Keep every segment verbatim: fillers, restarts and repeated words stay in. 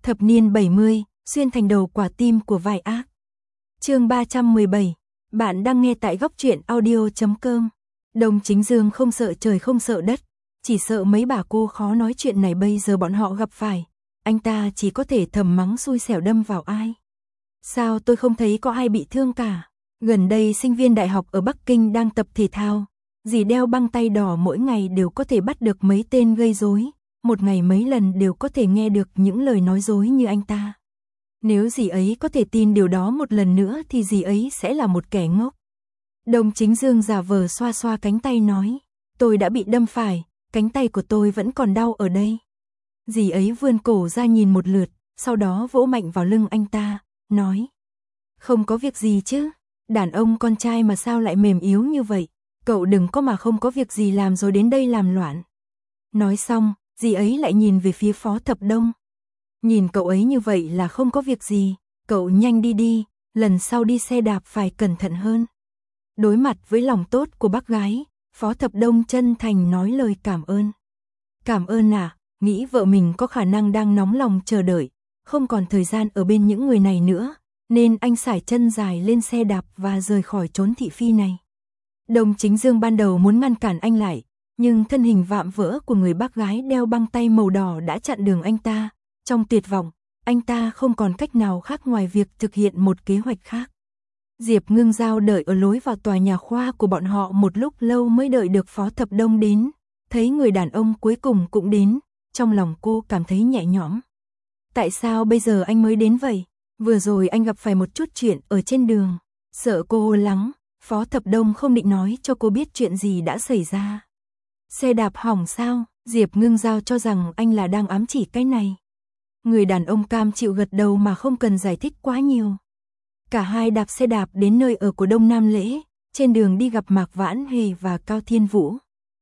Thập niên bảy mươi, xuyên thành đầu quả tim của vai ác. Chương ba trăm mười bảy. Bạn đang nghe tại góc truyện audio chấm com. Đồng Chính Dương không sợ trời không sợ đất, chỉ sợ mấy bà cô khó nói chuyện này bây giờ bọn họ gặp phải. Anh ta chỉ có thể thầm mắng xui xẻo đâm vào ai. Sao tôi không thấy có ai bị thương cả? Gần đây sinh viên đại học ở Bắc Kinh đang tập thể thao. Dì đeo băng tay đỏ mỗi ngày đều có thể bắt được mấy tên gây rối. Một ngày mấy lần đều có thể nghe được những lời nói dối như anh ta. Nếu dì ấy có thể tin điều đó một lần nữa thì dì ấy sẽ là một kẻ ngốc. Đồng Chính Dương giả vờ xoa xoa cánh tay nói, tôi đã bị đâm phải, cánh tay của tôi vẫn còn đau ở đây. Dì ấy vươn cổ ra nhìn một lượt, sau đó vỗ mạnh vào lưng anh ta, nói, không có việc gì chứ, đàn ông con trai mà sao lại mềm yếu như vậy, cậu đừng có mà không có việc gì làm rồi đến đây làm loạn. Nói xong, dì ấy lại nhìn về phía Phó Thập Đông. Nhìn cậu ấy như vậy là không có việc gì, cậu nhanh đi đi, lần sau đi xe đạp phải cẩn thận hơn. Đối mặt với lòng tốt của bác gái, Phó Thập Đông chân thành nói lời cảm ơn. Cảm ơn à, nghĩ vợ mình có khả năng đang nóng lòng chờ đợi, không còn thời gian ở bên những người này nữa, nên anh sải chân dài lên xe đạp và rời khỏi chốn thị phi này. Đồng Chính Dương ban đầu muốn ngăn cản anh lại, nhưng thân hình vạm vỡ của người bác gái đeo băng tay màu đỏ đã chặn đường anh ta. Trong tuyệt vọng, anh ta không còn cách nào khác ngoài việc thực hiện một kế hoạch khác. Diệp Ngưng Giao đợi ở lối vào tòa nhà khoa của bọn họ một lúc lâu mới đợi được Phó Thập Đông đến. Thấy người đàn ông cuối cùng cũng đến, trong lòng cô cảm thấy nhẹ nhõm. Tại sao bây giờ anh mới đến vậy? Vừa rồi anh gặp phải một chút chuyện ở trên đường. Sợ cô lắng, Phó Thập Đông không định nói cho cô biết chuyện gì đã xảy ra. Xe đạp hỏng sao? Diệp Ngưng Giao cho rằng anh là đang ám chỉ cái này. Người đàn ông cam chịu gật đầu mà không cần giải thích quá nhiều. Cả hai đạp xe đạp đến nơi ở của Đông Nam Lễ, trên đường đi gặp Mạc Vãn Hề và Cao Thiên Vũ.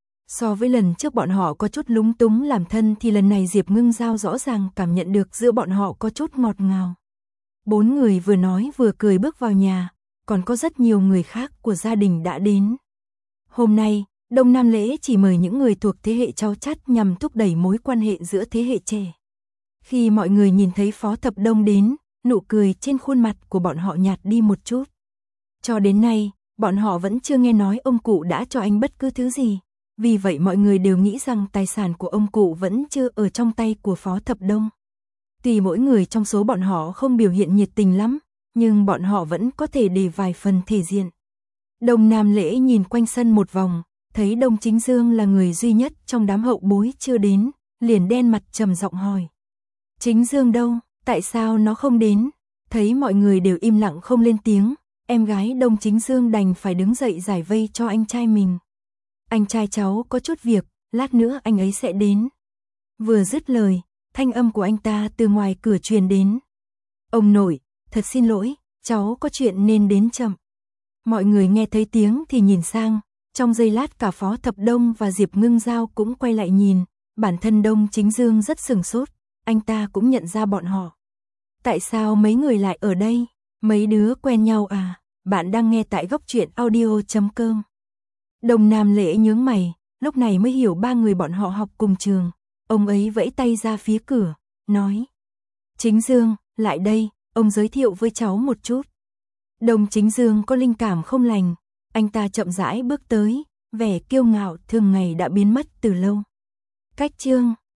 So với lần trước bọn họ có chút lúng túng làm thân thì lần này Diệp Ngưng Giao rõ ràng cảm nhận được giữa bọn họ có chút ngọt ngào. Bốn người vừa nói vừa cười bước vào nhà, còn có rất nhiều người khác của gia đình đã đến. Hôm nay, Đông Nam Lễ chỉ mời những người thuộc thế hệ cháu chắt nhằm thúc đẩy mối quan hệ giữa thế hệ trẻ. Khi mọi người nhìn thấy Phó Thập Đông đến, nụ cười trên khuôn mặt của bọn họ nhạt đi một chút. Cho đến nay, bọn họ vẫn chưa nghe nói ông cụ đã cho anh bất cứ thứ gì. Vì vậy mọi người đều nghĩ rằng tài sản của ông cụ vẫn chưa ở trong tay của Phó Thập Đông. Tuy mỗi người trong số bọn họ không biểu hiện nhiệt tình lắm, nhưng bọn họ vẫn có thể để vài phần thể diện. Đông Nam Lễ nhìn quanh sân một vòng, thấy Đồng Chính Dương là người duy nhất trong đám hậu bối chưa đến, liền đen mặt trầm giọng hỏi. Chính Dương đâu, tại sao nó không đến? Thấy mọi người đều im lặng không lên tiếng, em gái Đồng Chính Dương đành phải đứng dậy giải vây cho anh trai mình. Anh trai cháu có chút việc, lát nữa anh ấy sẽ đến. Vừa dứt lời, thanh âm của anh ta từ ngoài cửa truyền đến. Ông nội, thật xin lỗi, cháu có chuyện nên đến chậm. Mọi người nghe thấy tiếng thì nhìn sang, trong giây lát cả Phó Thập Đông và Diệp Ngưng Giao cũng quay lại nhìn, bản thân Đồng Chính Dương rất sửng sốt, anh ta cũng nhận ra bọn họ. Tại sao mấy người lại ở đây? Mấy đứa quen nhau à? Bạn đang nghe tại góc truyện audio chấm com. Đông Nam Lễ nhướng mày, lúc này mới hiểu ba người bọn họ học cùng trường. Ông ấy vẫy tay ra phía cửa, nói. Chính Dương, lại đây, ông giới thiệu với cháu một chút. Đồng Chính Dương có linh cảm không lành, anh ta chậm rãi bước tới, vẻ kiêu ngạo thường ngày đã biến mất từ lâu. Cách chương